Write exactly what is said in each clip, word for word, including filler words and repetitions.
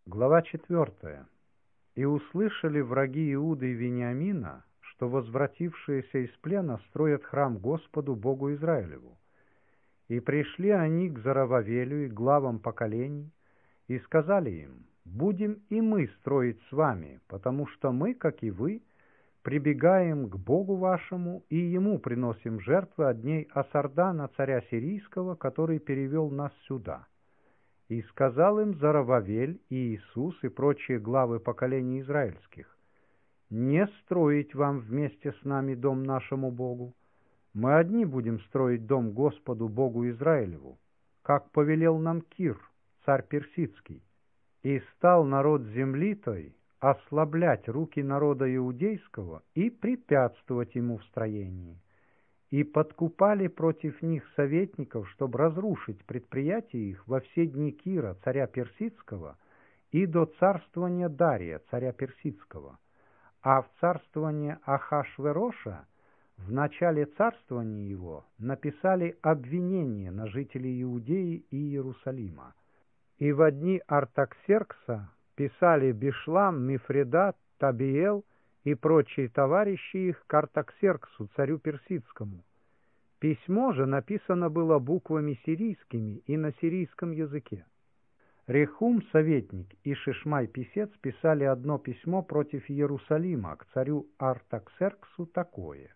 Глава четвертая. «И услышали враги Иуды и Вениамина, что возвратившиеся из плена строят храм Господу Богу Израилеву. И пришли они к Зоровавелю и главам поколений, и сказали им: будем и мы строить с вами, потому что мы, как и вы, прибегаем к Богу вашему и Ему приносим жертвы от дней Асардана, царя сирийского, который перевел нас сюда». И сказал им Зоровавель и Иисус и прочие главы поколений израильских: «Не строить вам вместе с нами дом нашему Богу. Мы одни будем строить дом Господу Богу Израилеву, как повелел нам Кир, царь персидский». И стал народ земли той ослаблять руки народа иудейского и препятствовать ему в строении. И подкупали против них советников, чтобы разрушить предприятия их во все дни Кира, царя персидского, и до царствования Дария, царя персидского. А в царствование Ахашвероша, в начале царствования его, написали обвинение на жителей Иудеи и Иерусалима. И во дни Артаксеркса писали Бишлам, Мифредат, Табиел и прочие товарищи их к Артаксерксу, царю персидскому. Письмо же написано было буквами сирийскими и на сирийском языке. Рехум, советник, и Шишмай, писец, писали одно письмо против Иерусалима к царю Артаксерксу такое: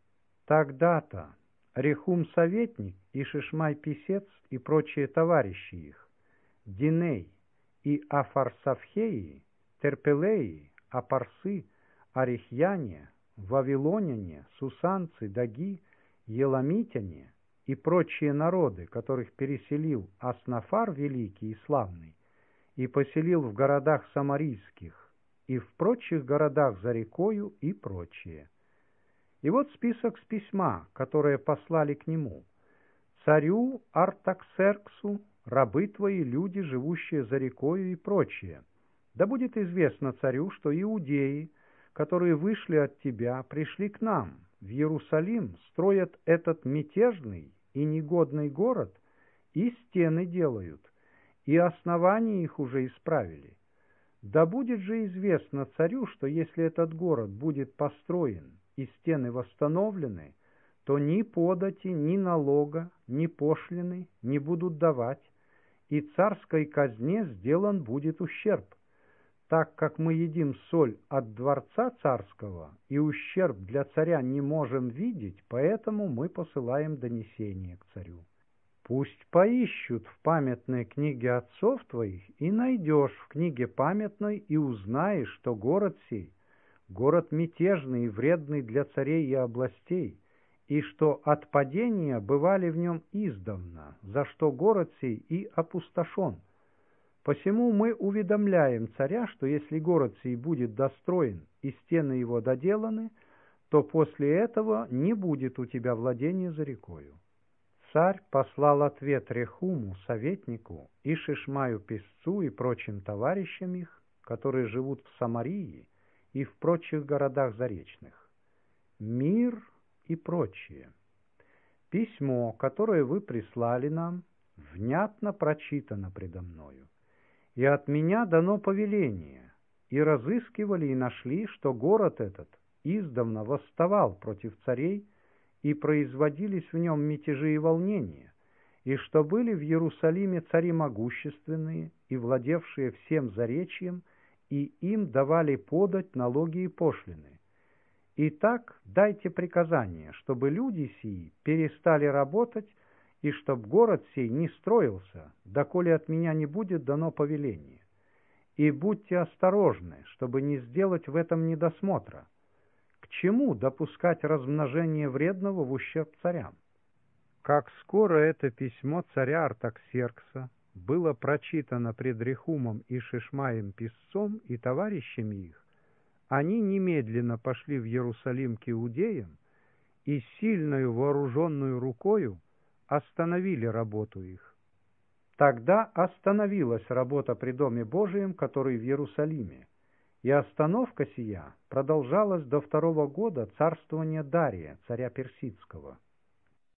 «Тогда-то Рехум, советник, и Шишмай, писец, и прочие товарищи их, Диней и Афарсавхеи, Терпелеи, Апарсы, Арихьяне, Вавилоняне, Сусанцы, Даги, Еламитяне и прочие народы, которых переселил Аснафар великий и славный, и поселил в городах самарийских, и в прочих городах за рекою, и прочие». И вот список с письма, которое послали к нему: «Царю Артаксерксу, рабы твои, люди, живущие за рекою, и прочее. Да будет известно царю, что иудеи, которые вышли от тебя, пришли к нам в Иерусалим, строят этот мятежный и негодный город, и стены делают, и основания их уже исправили. Да будет же известно царю, что если этот город будет построен и стены восстановлены, то ни подати, ни налога, ни пошлины не будут давать, и царской казне сделан будет ущерб. Так как мы едим соль от дворца царского, и ущерб для царя не можем видеть, поэтому мы посылаем донесение к царю. Пусть поищут в памятной книге отцов твоих, и найдешь в книге памятной, и узнаешь, что город сей — город мятежный и вредный для царей и областей, и что от падения бывали в нем издавна, за что город сей и опустошен. Посему мы уведомляем царя, что если город сей будет достроен и стены его доделаны, то после этого не будет у тебя владения за рекою». Царь послал ответ Рехуму, советнику, и Шишмаю, писцу, и прочим товарищам их, которые живут в Самарии и в прочих городах заречных: «Мир и прочее. Письмо, которое вы прислали нам, внятно прочитано предо мною. И от меня дано повеление, и разыскивали и нашли, что город этот издавна восставал против царей, и производились в нем мятежи и волнения, и что были в Иерусалиме цари могущественные и владевшие всем заречьем, и им давали подать налоги и пошлины. Итак, дайте приказание, чтобы люди сии перестали работать, и чтоб город сей не строился, доколе от меня не будет дано повеление. И будьте осторожны, чтобы не сделать в этом недосмотра. К чему допускать размножение вредного в ущерб царям?» Как скоро это письмо царя Артаксеркса было прочитано пред Рехумом и Шишмаем писцом и товарищами их, они немедленно пошли в Иерусалим к иудеям и сильною вооруженную рукою остановили работу их. Тогда остановилась работа при Доме Божием, который в Иерусалиме, и остановка сия продолжалась до второго года царствования Дария, царя персидского.